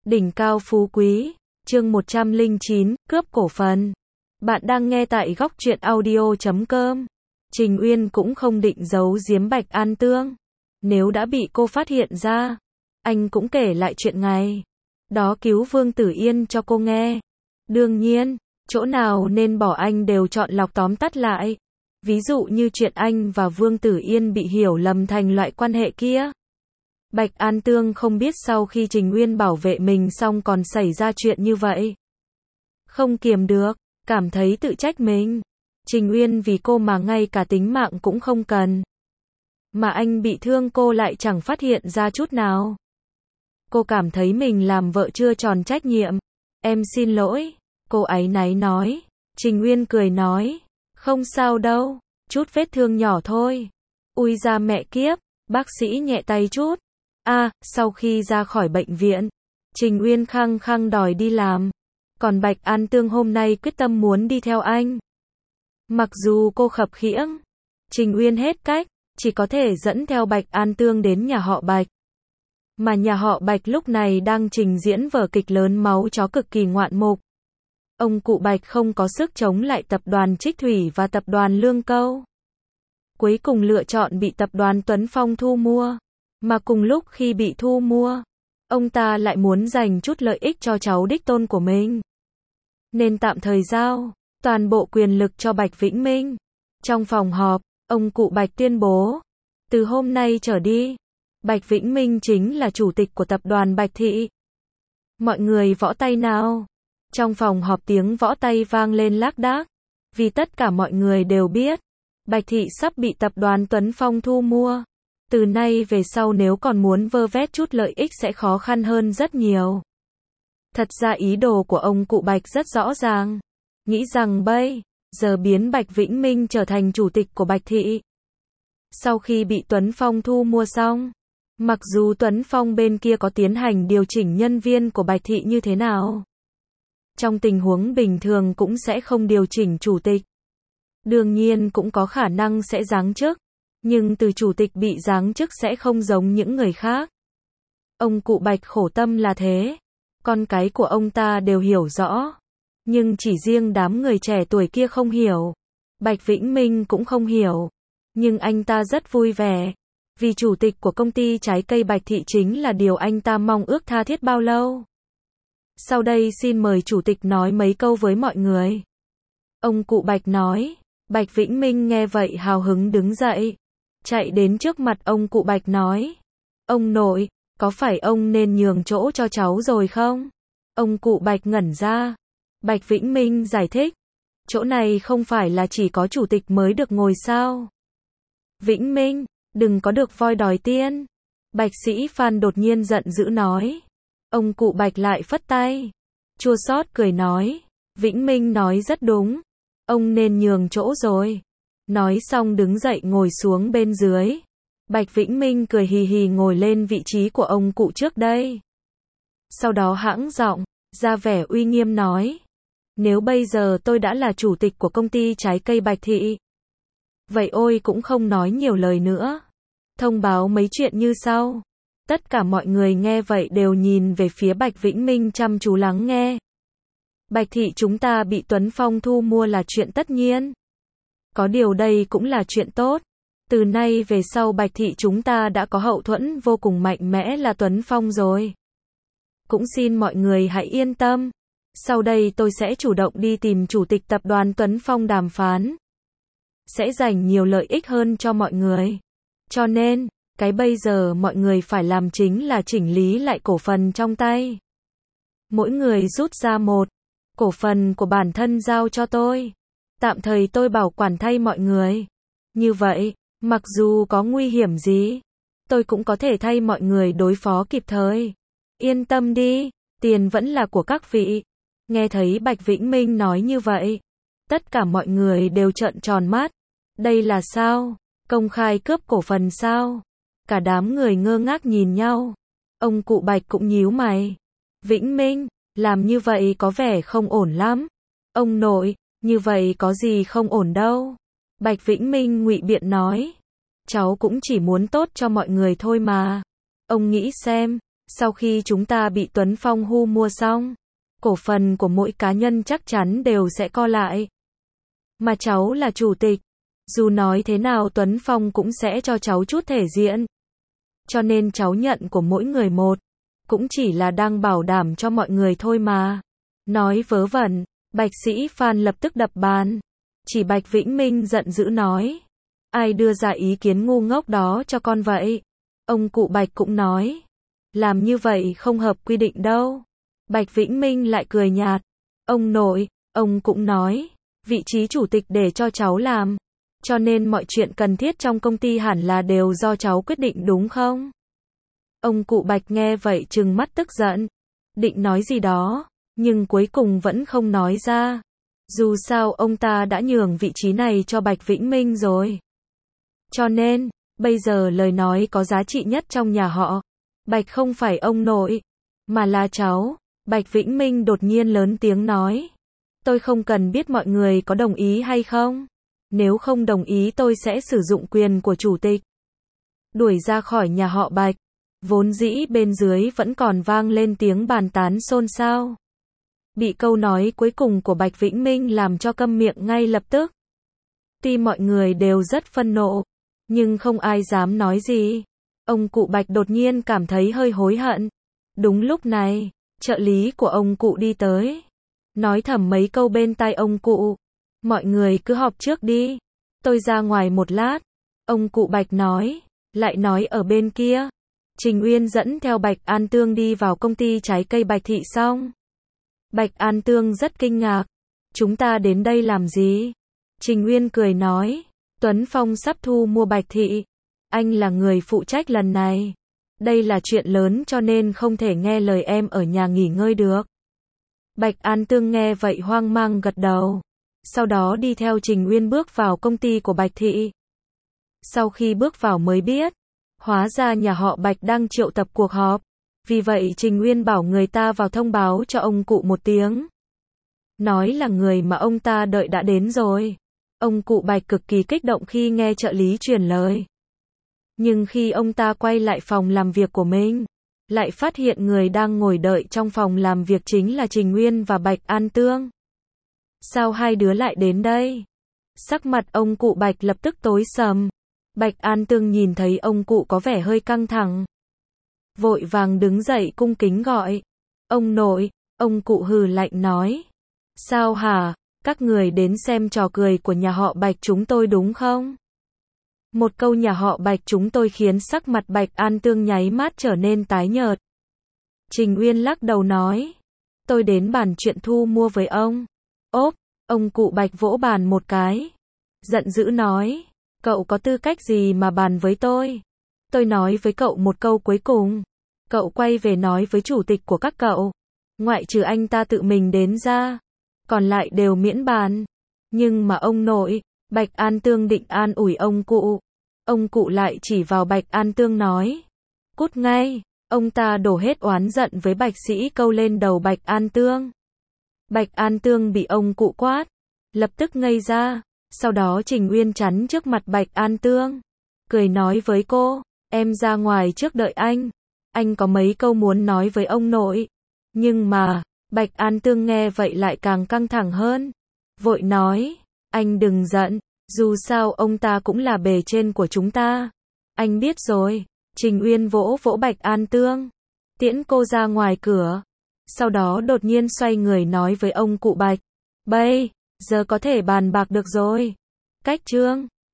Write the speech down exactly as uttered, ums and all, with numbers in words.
Đỉnh cao phú quý, chương một trăm lẻ chín, cướp cổ phần. Bạn đang nghe tại góc truyện audio chấm com. Trình Uyên cũng không định giấu giếm Bạch An Tương. Nếu đã bị cô phát hiện ra, anh cũng kể lại chuyện ngày đó cứu Vương Tử Yên cho cô nghe. Đương nhiên, chỗ nào nên bỏ anh đều chọn lọc tóm tắt lại. Ví dụ như chuyện anh và Vương Tử Yên bị hiểu lầm thành loại quan hệ kia. Bạch An Tương không biết sau khi Trình Uyên bảo vệ mình xong còn xảy ra chuyện như vậy. Không kiềm được, cảm thấy tự trách mình. Trình Uyên vì cô mà ngay cả tính mạng cũng không cần. Mà anh bị thương cô lại chẳng phát hiện ra chút nào. Cô cảm thấy mình làm vợ chưa tròn trách nhiệm. Em xin lỗi, cô áy náy nói. Trình Uyên cười nói, không sao đâu, chút vết thương nhỏ thôi. Ui da mẹ kiếp, bác sĩ nhẹ tay chút. À, sau khi ra khỏi bệnh viện, Trình Uyên khăng khăng đòi đi làm. Còn Bạch An Tương hôm nay quyết tâm muốn đi theo anh. Mặc dù cô khập khiễng, Trình Uyên hết cách, chỉ có thể dẫn theo Bạch An Tương đến nhà họ Bạch. Mà nhà họ Bạch lúc này đang trình diễn vở kịch lớn máu chó cực kỳ ngoạn mục. Ông cụ Bạch không có sức chống lại tập đoàn Trích Thủy và tập đoàn Lương Câu. Cuối cùng lựa chọn bị tập đoàn Tuấn Phong thu mua. Mà cùng lúc khi bị thu mua, ông ta lại muốn dành chút lợi ích cho cháu đích tôn của mình. Nên tạm thời giao toàn bộ quyền lực cho Bạch Vĩnh Minh. Trong phòng họp, ông cụ Bạch tuyên bố, từ hôm nay trở đi, Bạch Vĩnh Minh chính là chủ tịch của tập đoàn Bạch Thị. Mọi người võ tay nào. Trong phòng họp tiếng võ tay vang lên lác đác, vì tất cả mọi người đều biết, Bạch Thị sắp bị tập đoàn Tuấn Phong thu mua. Từ nay về sau nếu còn muốn vơ vét chút lợi ích sẽ khó khăn hơn rất nhiều. Thật ra ý đồ của ông cụ Bạch rất rõ ràng. Nghĩ rằng bây giờ biến Bạch Vĩnh Minh trở thành chủ tịch của Bạch Thị. Sau khi bị Tuấn Phong thu mua xong, mặc dù Tuấn Phong bên kia có tiến hành điều chỉnh nhân viên của Bạch Thị như thế nào, trong tình huống bình thường cũng sẽ không điều chỉnh chủ tịch. Đương nhiên cũng có khả năng sẽ giáng chức. Nhưng từ chủ tịch bị giáng chức sẽ không giống những người khác. Ông cụ Bạch khổ tâm là thế. Con cái của ông ta đều hiểu rõ. Nhưng chỉ riêng đám người trẻ tuổi kia không hiểu. Bạch Vĩnh Minh cũng không hiểu. Nhưng anh ta rất vui vẻ. Vì chủ tịch của công ty trái cây Bạch Thị chính là điều anh ta mong ước tha thiết bao lâu. Sau đây xin mời chủ tịch nói mấy câu với mọi người. Ông cụ Bạch nói. Bạch Vĩnh Minh nghe vậy hào hứng đứng dậy. Chạy đến trước mặt ông cụ Bạch nói. Ông nội, có phải ông nên nhường chỗ cho cháu rồi không? Ông cụ Bạch ngẩn ra. Bạch Vĩnh Minh giải thích. Chỗ này không phải là chỉ có chủ tịch mới được ngồi sao? Vĩnh Minh, đừng có được voi đòi tiên. Bạch Sĩ Phan đột nhiên giận dữ nói. Ông cụ Bạch lại phất tay. Chua xót cười nói. Vĩnh Minh nói rất đúng. Ông nên nhường chỗ rồi. Nói xong đứng dậy ngồi xuống bên dưới. Bạch Vĩnh Minh cười hì hì ngồi lên vị trí của ông cụ trước đây. Sau đó hãng giọng, ra vẻ uy nghiêm nói. Nếu bây giờ tôi đã là chủ tịch của công ty trái cây Bạch Thị, vậy ôi cũng không nói nhiều lời nữa. Thông báo mấy chuyện như sau. Tất cả mọi người nghe vậy đều nhìn về phía Bạch Vĩnh Minh chăm chú lắng nghe. Bạch Thị chúng ta bị Tuấn Phong thu mua là chuyện tất nhiên. Có điều đây cũng là chuyện tốt. Từ nay về sau Bạch Thị chúng ta đã có hậu thuẫn vô cùng mạnh mẽ là Tuấn Phong rồi. Cũng xin mọi người hãy yên tâm. Sau đây tôi sẽ chủ động đi tìm chủ tịch tập đoàn Tuấn Phong đàm phán. Sẽ dành nhiều lợi ích hơn cho mọi người. Cho nên, cái bây giờ mọi người phải làm chính là chỉnh lý lại cổ phần trong tay. Mỗi người rút ra một cổ phần của bản thân giao cho tôi. Tạm thời tôi bảo quản thay mọi người. Như vậy, mặc dù có nguy hiểm gì, tôi cũng có thể thay mọi người đối phó kịp thời. Yên tâm đi, tiền vẫn là của các vị. Nghe thấy Bạch Vĩnh Minh nói như vậy, tất cả mọi người đều trợn tròn mắt. Đây là sao? Công khai cướp cổ phần sao? Cả đám người ngơ ngác nhìn nhau. Ông cụ Bạch cũng nhíu mày. Vĩnh Minh, làm như vậy có vẻ không ổn lắm. Ông nội, như vậy có gì không ổn đâu. Bạch Vĩnh Minh ngụy biện nói. Cháu cũng chỉ muốn tốt cho mọi người thôi mà. Ông nghĩ xem, Sau khi chúng ta bị Tuấn Phong Hu mua xong, cổ phần của mỗi cá nhân chắc chắn đều sẽ co lại. Mà cháu là chủ tịch, dù nói thế nào Tuấn Phong cũng sẽ cho cháu chút thể diện. Cho nên cháu nhận của mỗi người một, cũng chỉ là đang bảo đảm cho mọi người thôi mà. Nói vớ vẩn, Bạch Sĩ Phan lập tức đập bàn. Chỉ Bạch Vĩnh Minh giận dữ nói. Ai đưa ra ý kiến ngu ngốc đó cho con vậy? Ông cụ Bạch cũng nói. Làm như vậy không hợp quy định đâu. Bạch Vĩnh Minh lại cười nhạt. Ông nội, ông cũng nói. Vị trí chủ tịch để cho cháu làm. Cho nên mọi chuyện cần thiết trong công ty hẳn là đều do cháu quyết định đúng không? Ông cụ Bạch nghe vậy trừng mắt tức giận. Định nói gì đó, nhưng cuối cùng vẫn không nói ra. Dù sao ông ta đã nhường vị trí này cho Bạch Vĩnh Minh rồi. Cho nên, bây giờ lời nói có giá trị nhất trong nhà họ. Bạch không phải ông nội, mà là cháu. Bạch Vĩnh Minh đột nhiên lớn tiếng nói. Tôi không cần biết mọi người có đồng ý hay không. Nếu không đồng ý tôi sẽ sử dụng quyền của chủ tịch. Đuổi ra khỏi nhà họ Bạch. Vốn dĩ bên dưới vẫn còn vang lên tiếng bàn tán xôn xao. Bị câu nói cuối cùng của Bạch Vĩnh Minh làm cho câm miệng ngay lập tức. Tuy mọi người đều rất phân nộ, nhưng không ai dám nói gì. Ông cụ Bạch đột nhiên cảm thấy hơi hối hận. Đúng lúc này, trợ lý của ông cụ đi tới. Nói thầm mấy câu bên tai ông cụ. Mọi người cứ họp trước đi. Tôi ra ngoài một lát. Ông cụ Bạch nói. Lại nói ở bên kia. Trình Uyên dẫn theo Bạch An Tương đi vào công ty trái cây Bạch Thị xong. Bạch An Tương rất kinh ngạc. Chúng ta đến đây làm gì? Trình Uyên cười nói. Tuấn Phong sắp thu mua Bạch Thị. Anh là người phụ trách lần này. Đây là chuyện lớn cho nên không thể nghe lời em ở nhà nghỉ ngơi được. Bạch An Tương nghe vậy hoang mang gật đầu. Sau đó đi theo Trình Uyên bước vào công ty của Bạch Thị. Sau khi bước vào mới biết, hóa ra nhà họ Bạch đang triệu tập cuộc họp. Vì vậy Trình Uyên bảo người ta vào thông báo cho ông cụ một tiếng. Nói là người mà ông ta đợi đã đến rồi. Ông cụ Bạch cực kỳ kích động khi nghe trợ lý truyền lời. Nhưng khi ông ta quay lại phòng làm việc của mình, lại phát hiện người đang ngồi đợi trong phòng làm việc chính là Trình Uyên và Bạch An Tương. Sao hai đứa lại đến đây? Sắc mặt ông cụ Bạch lập tức tối sầm. Bạch An Tương nhìn thấy ông cụ có vẻ hơi căng thẳng. Vội vàng đứng dậy cung kính gọi. Ông nội, ông cụ hừ lạnh nói. Sao hả, các người đến xem trò cười của nhà họ Bạch chúng tôi đúng không? Một câu nhà họ Bạch chúng tôi khiến sắc mặt Bạch An Tương nháy mắt trở nên tái nhợt. Trình Uyên lắc đầu nói. Tôi đến bàn chuyện thu mua với ông. Ốp, ông cụ Bạch vỗ bàn một cái. Giận dữ nói. Cậu có tư cách gì mà bàn với tôi? Tôi nói với cậu một câu cuối cùng. Cậu quay về nói với chủ tịch của các cậu. Ngoại trừ anh ta tự mình đến ra. Còn lại đều miễn bàn. Nhưng mà ông nội, Bạch An Tương định an ủi ông cụ. Ông cụ lại chỉ vào Bạch An Tương nói. Cút ngay, ông ta đổ hết oán giận với Bạch Sĩ câu lên đầu Bạch An Tương. Bạch An Tương bị ông cụ quát. Lập tức ngây ra. Sau đó Trình Uyên chắn trước mặt Bạch An Tương. Cười nói với cô, em ra ngoài trước đợi anh. Anh có mấy câu muốn nói với ông nội. Nhưng mà, Bạch An Tương nghe vậy lại càng căng thẳng hơn. Vội nói, anh đừng giận, dù sao ông ta cũng là bề trên của chúng ta. Anh biết rồi. Trình Uyên vỗ vỗ Bạch An Tương. Tiễn cô ra ngoài cửa. Sau đó đột nhiên xoay người nói với ông cụ Bạch. Bây giờ có thể bàn bạc được rồi. Cách chương